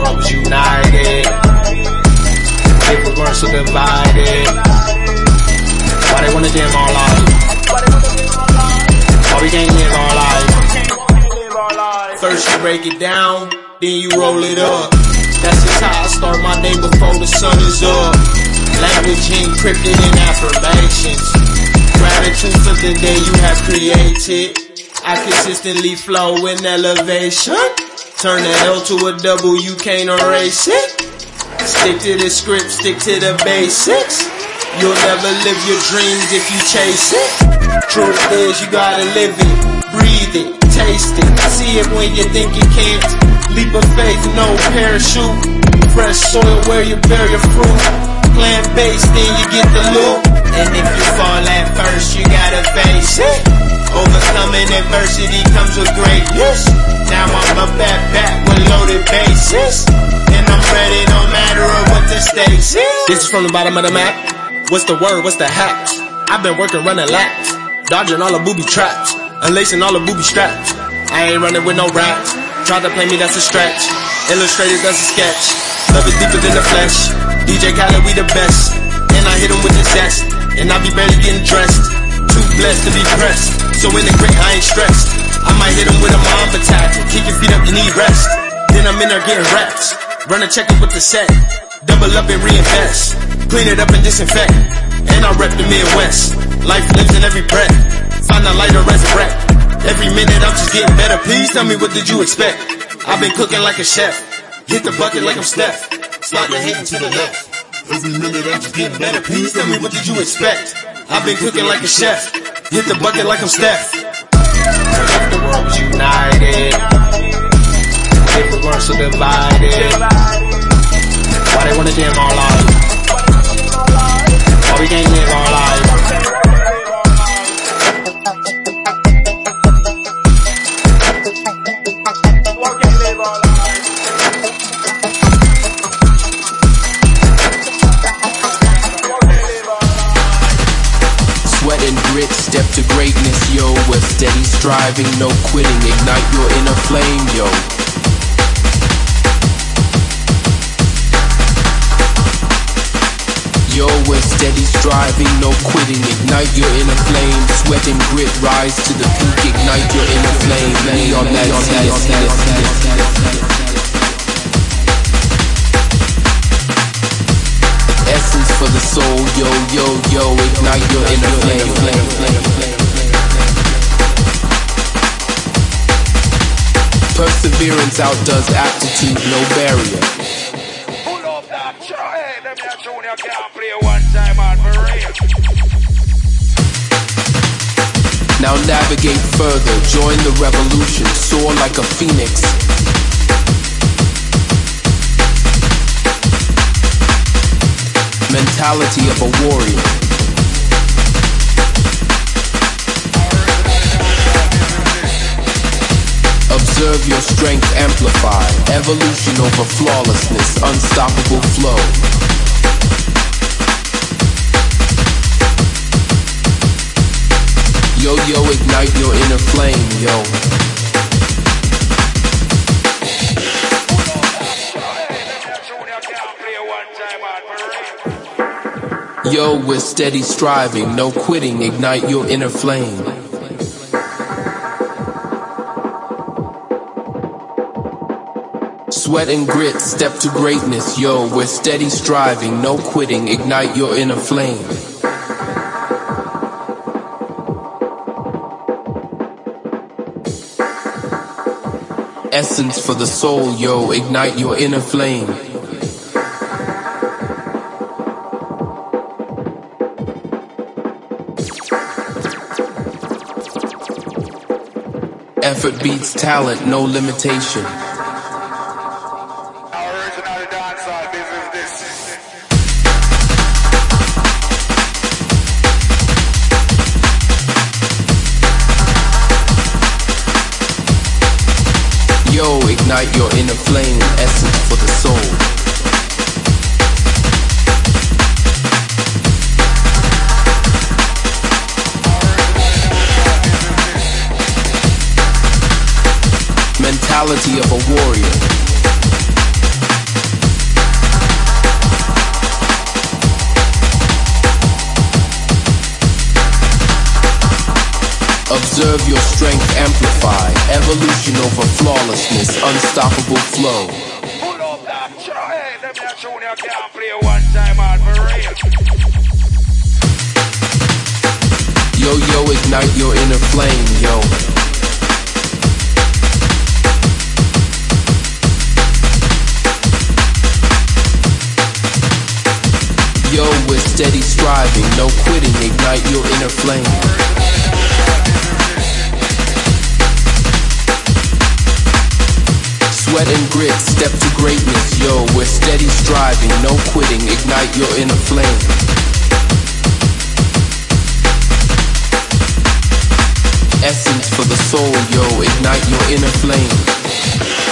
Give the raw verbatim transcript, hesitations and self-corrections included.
world was united. If we weren't so divided, why they wanna dim our life? Why we can't live our life? First you break it down, then you roll it up. That's just how I start my day before the sun is up. Language encrypted in affirmations. Gratitude for the day you have created. I consistently flow in elevation. Turn the L to a double, you can't erase it. Stick to the script, stick to the basics. You'll never live your dreams if you chase it. Truth is you gotta live it, breathe it, taste it. See it when you think you can't. Leap of faith, no parachute. Fresh soil where you bear your fruit. Plant-based, then you get the loot. And if you fall at first, you gotta face it. Overcoming adversity comes with greatness. Now I'm up at bat with loaded bases. And I'm ready no matter what the stakes is. This is from the bottom of the map. What's the word, what's the hack? I've been working running laps, dodging all the booby traps, unlacing all the booby straps. I ain't running with no raps. Try to play me, that's a stretch. Illustrated, that's a sketch. Love is deeper than the flesh. D J Khaled, we the best. And I hit him with the zest. And I be barely getting dressed. Too blessed to be pressed. So in the grit, I ain't stressed. I might hit him with a mob attack. Kick your feet up, you need rest. Then I'm in there getting reps. Run a check up with the set. Double up and reinvest. Clean it up and disinfect. And I rep the Midwest. Life lives in every breath. Find a light or resurrect. Every minute I'm just getting better. Please tell me, what did you expect? I've been cooking like a chef. Hit the bucket like I'm Steph. Slide the hate to the left. Every minute I'm just getting better. Please tell me, what did you expect? I've been cooking like a chef. Hit the bucket like I'm Steph. If the world was united, if we weren't so divided, why they wanna dim our life? Why we can't live our life? Sweat and grit, step to greatness, yo. We're steady striving, no quitting. Ignite your inner flame, yo. Yo, we're steady striving, no quitting. Ignite your inner flame. Sweat and grit, rise to the peak. Ignite your inner flame. Lay on that, on that, on that, on that. Essence for the soul, yo, yo, yo. Ignite your inner flame, flame, flame, flame. Perseverance outdoes aptitude, no barrier. Pull up that try, them your tune you can't play one time on Maria. Now navigate further, join the revolution, soar like a phoenix. Mentality of a warrior. Observe your strength amplify. Evolution over flawlessness, unstoppable flow. Yo, yo, ignite your inner flame, yo. Yo, we're steady striving, no quitting, ignite your inner flame. Sweat and grit, step to greatness, yo, we're steady striving, no quitting, ignite your inner flame. Essence for the soul, yo, ignite your inner flame. Effort beats talent, no limitation. Original dancer, this is this. Yo, ignite your inner flame, essence for the soul. Mentality of a warrior. Preserve your strength, amplify. Evolution over flawlessness, unstoppable flow. Pull up that try. Let me a tune you can't play one time on for real. Yo, yo, ignite your inner flame, yo. Yo, we're steady striving, no quitting, ignite your inner flame. Sweat and grit, step to greatness, yo, we're steady striving, no quitting, ignite your inner flame. Essence for the soul, yo, ignite your inner flame.